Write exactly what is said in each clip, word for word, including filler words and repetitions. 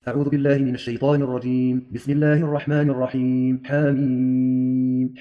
أعوذ بالله من الشيطان الرجيم. بسم الله الرحمن الرحيم. حميم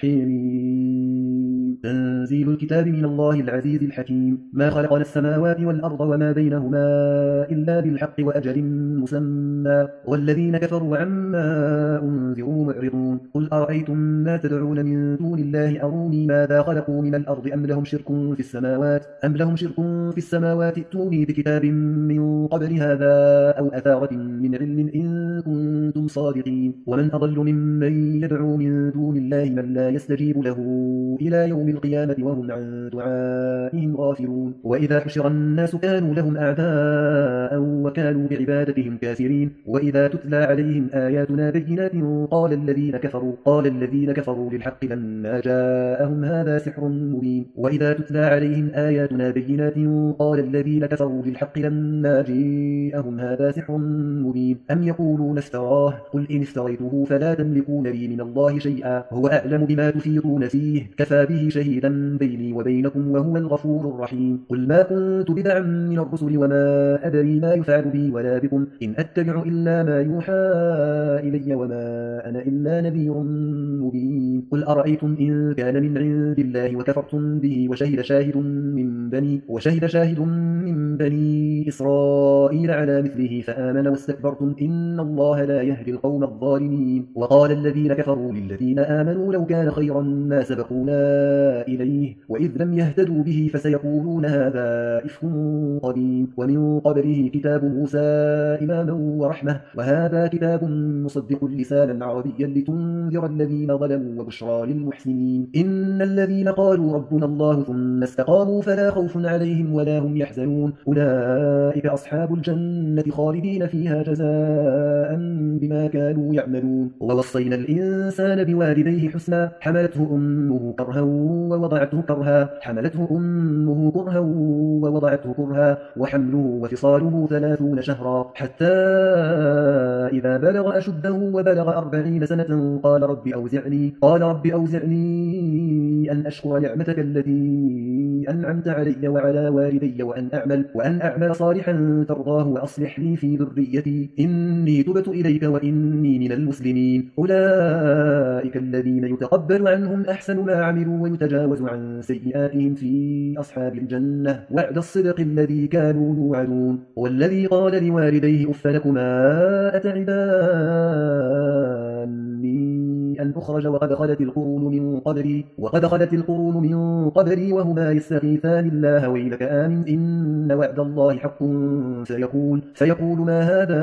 حميم تنزيل الكتاب من الله العزيز الحكيم. ما خلقنا السماوات والأرض وما بينهما إلا بالحق وأجل مسمى، والذين كفروا عما أنذروا معرضون. قل أرأيتم ما تدعون من دون الله أروني ماذا خلقوا من الأرض أم لهم شرك في السماوات أم لهم شرك في السماوات ائتوني بكتاب من قبل هذا أو أثارة من علم إن كنتم صادقين. ومن أضل ممن يدعو من دون الله من لا يستجيب له إلى يوم القيامة وهم عن دعائهم غافلون. وإذا حشر الناس كانوا لهم أعداء وكانوا بعبادتهم كافرين. وإذا تتلى عليهم آياتنا بينات قال الذين كفروا قال الذين كفروا للحق لما جاءهم هذا سحر مبين. وإذا تتلى عليهم آياتنا بينات قال الذين كفروا للحق لما جاءهم هذا سحر مبين. أم يقولون افتراه قل إن افتريته فلا تملكون لي من الله شيئا هو أعلم بما تفيضون فيه كفى به شهيدا بيني وبينكم وهو الغفور الرحيم. قل ما كنت بدعا من الرسل وما أدري ما يفعل بي ولا بكم إن أتبع إلا ما يوحى إلي وما أنا إلا نذير مبين. قل أرأيتم إن كان من عند الله وكفرتم به وشهد شاهد من بني وشهد شاهد من بني إسرائيل على مثله فآمن واستكبرتم إن الله لا يهدي القوم الظالمين. وقال الذين كفروا للذين آمنوا لو كان خيرا ما سبقونا إليه وإذ لم يهتدوا به فسيقولون هذا إفك قديم ومن قبله كتاب موسى إماما ورحمة وهذا كتاب مصدق لسانا عربيا لتنذر الذين ظلموا وبشرى للمحسنين. إن الذين قالوا ربنا الله ثم استقاموا فلا خوف عليهم ولا هم يحزنون أولئك أصحاب الجنة خالدين فيها جزاء بما كانوا يعملون. ووصينا الإنسان بوالديه حسنا حملته أمه كرها ووضعته كرها حملته أمه كرها ووضعته كرها وحمله وفصاله ثلاثون شهرا حتى إذا بلغ أشده وبلغ أربعين سنة قال رب أوزعني قال رب أوزعني أن أشكر نعمتك التي أنعمت علي وعلى والدي وأن أعمل وأن أعمل صالحا ترضاه وأصلح لي في ذريتي إني تبت إليك وإني من المسلمين. أولئك الذين يتقبل عنهم أحسن ما عملوا ويتجاوز عن سيئاتهم في أصحاب الجنة وعد الصدق الذي كانوا يوعدون. والذي قال لوالديه أف لكما أتعداني أن أخرج وقد خلت القرون من قبلي وقد خلت القرون من قبلي وهما يستغيثان الله ويلك آمن إن وعد الله حق فيقول فيقول ما هذا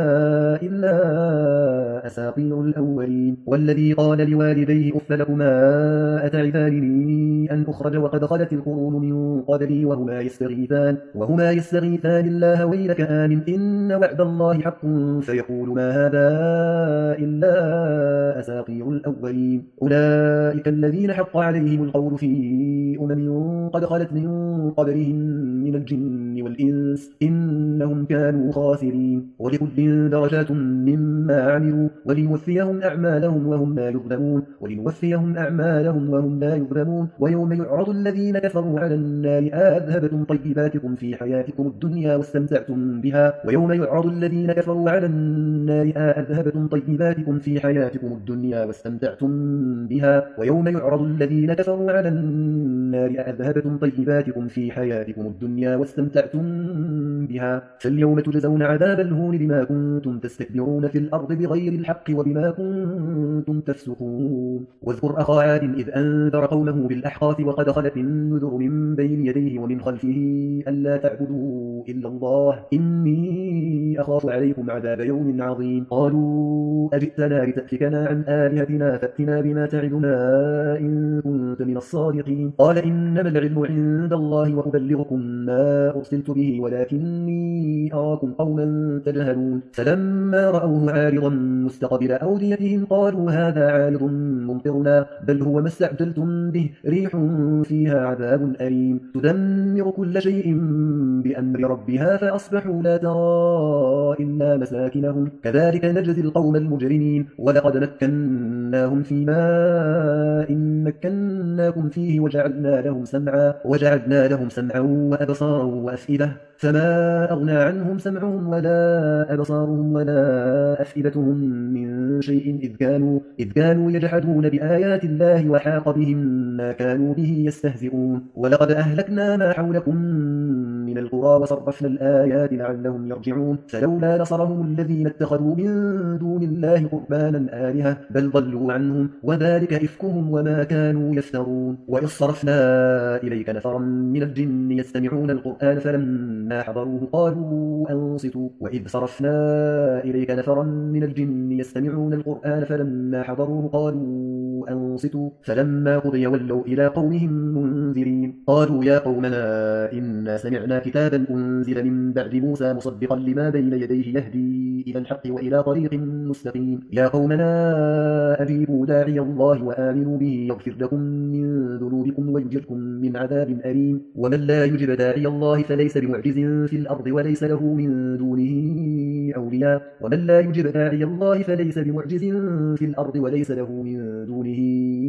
إلا أساطير الأولين. والذي قال لوالديه أف لكما أتعدانني أن أخرج وقد خلت القرون من قبلي وهما يستغيثان وهما يستغيثان الله ويلك آمن إن وعد الله حق فيقول ما هذا إلا أساطير الأولين. أولئك الذين حق عليهم القول في أمم قد خلت من قبلهم من الجن والإنس إنهم كانوا خاسرين. ولكل درجات مما عملوا ولنوفيهم أعمالهم وهم لا يظلمون ولنوفيهم أعمالهم وهم لا يظلمون. ويوم يعرض الذين كفروا على النار أذهبتم طيباتكم في حياتكم الدنيا واستمتعتم بها ويوم يعرض الذين كفروا على النار أذهبتم طيباتكم في حياتكم الدنيا واستمتعتم بها ويوم يعرض الذين كفروا على النار أذهبتم طيباتكم في حياتكم الدنيا واستمتعتم بها فاليوم تجزون عذاب الهون بما كنتم تستكبرون في الأرض بغير الحق وبما كنتم تفسقون. واذكر أخا عاد إذ أنذر قومه بالأحقاف وقد خلت النذر من بين يديه ومن خلفه ألا تعبدوا إلا الله إني أخاف عليكم عذاب يوم عظيم. قالوا أجئتنا لتأفكنا عن آلهتنا فأتنا بما تعدنا إن كنت من الصادقين. قال إنما العلم عند الله وأبلغكم ما أرسلت به ولكني أراكم قوما تجهلون. فلما رأوه عارضا مستقبل أوديتهم قالوا هذا عارض ممطرنا بل هو ما استعجلتم به ريح فيها عذاب أليم تدمر كل شيء بأمر ربها فأصبحوا لا ترى إلا مساكنهم كذلك نجزي القوم المجرمين. ولقد مكنا وأسكناهم في ماء مكناكم فيه وجعلنا لهم سمعا وجعلنا لهم سمعا وأبصارا وأفئدة فما أغنى عنهم سمعهم ولا أبصارهم ولا أفئدتهم من شيء إذ كانوا, إذ كانوا يجحدون بآيات الله وحاق بهم ما كانوا به يستهزئون ولقد أهلكنا ما حولكم من القرى وصرفنا الآيات لعلهم يرجعون فلولا نصرهم الذين اتخذوا من دون الله قربانا آلهة بل ضلوا عنهم وذلك إفكهم وما كانوا يفترون وإذ صرفنا إليك نفرا من الجن يستمعون القرآن فلما حضروه قالوا أنصتوا وإذ صرفنا إليك نفرا من الجن يستمعون القرآن فلما حضروه قالوا أنصتوا فلما قضي ولوا إلى قومهم منذرين قالوا يا قومنا إنا سمعنا كتابا أنزل من بعد موسى مصدقا لما بين يديه يهدي إلى الحق وإلى طريق مستقيم يا قومنا أجيبوا داعي الله وآمنوا به يغفر لكم من ذنوبكم ويجركم من عذاب أليم ومن لا يجب داعي الله فليس بمعجز في الأرض وليس له من دونه أولياء ومن لا يجب داعي الله فليس بمعجز في الأرض وليس له من دونه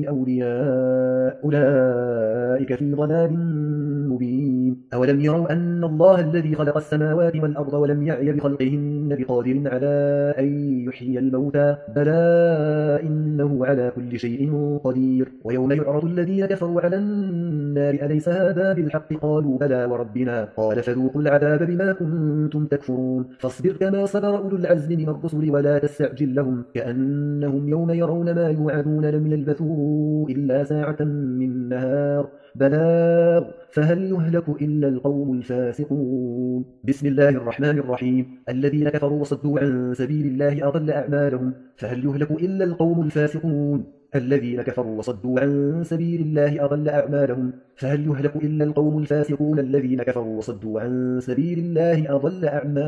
أولياء أولئك في ضلال مبين أولم يروا أن الله الذي خلق السماوات والأرض ولم يعي بخلقهن بقادر على أن يحيي الموتى بلى إنه على كل شيء قدير ويوم يعرض الذين كفروا على النار أليس هذا بالحق قالوا بلى وربنا قال فذوقوا العذاب بما كنتم تكفرون فاصبر كما صبر أولو العزم من الرسل ولا تستعجل لهم كأنهم يوم يرون ما يوعدون لم يلبثوا إلا ساعة من نهار بلاغ فهل يهلك إلا القوم الفاسقون بسم الله الرحمن الرحيم الذين كفروا وصدوا عن سبيل الله أضل أعمالهم فهل يهلك إلا القوم الفاسقون الذين كفروا وصدوا عن سبيل الله أضل أعمالهم فهل يهلك إلا القوم الفاسقون الذين كفروا وصدوا عن سبيل الله أضل أعمالهم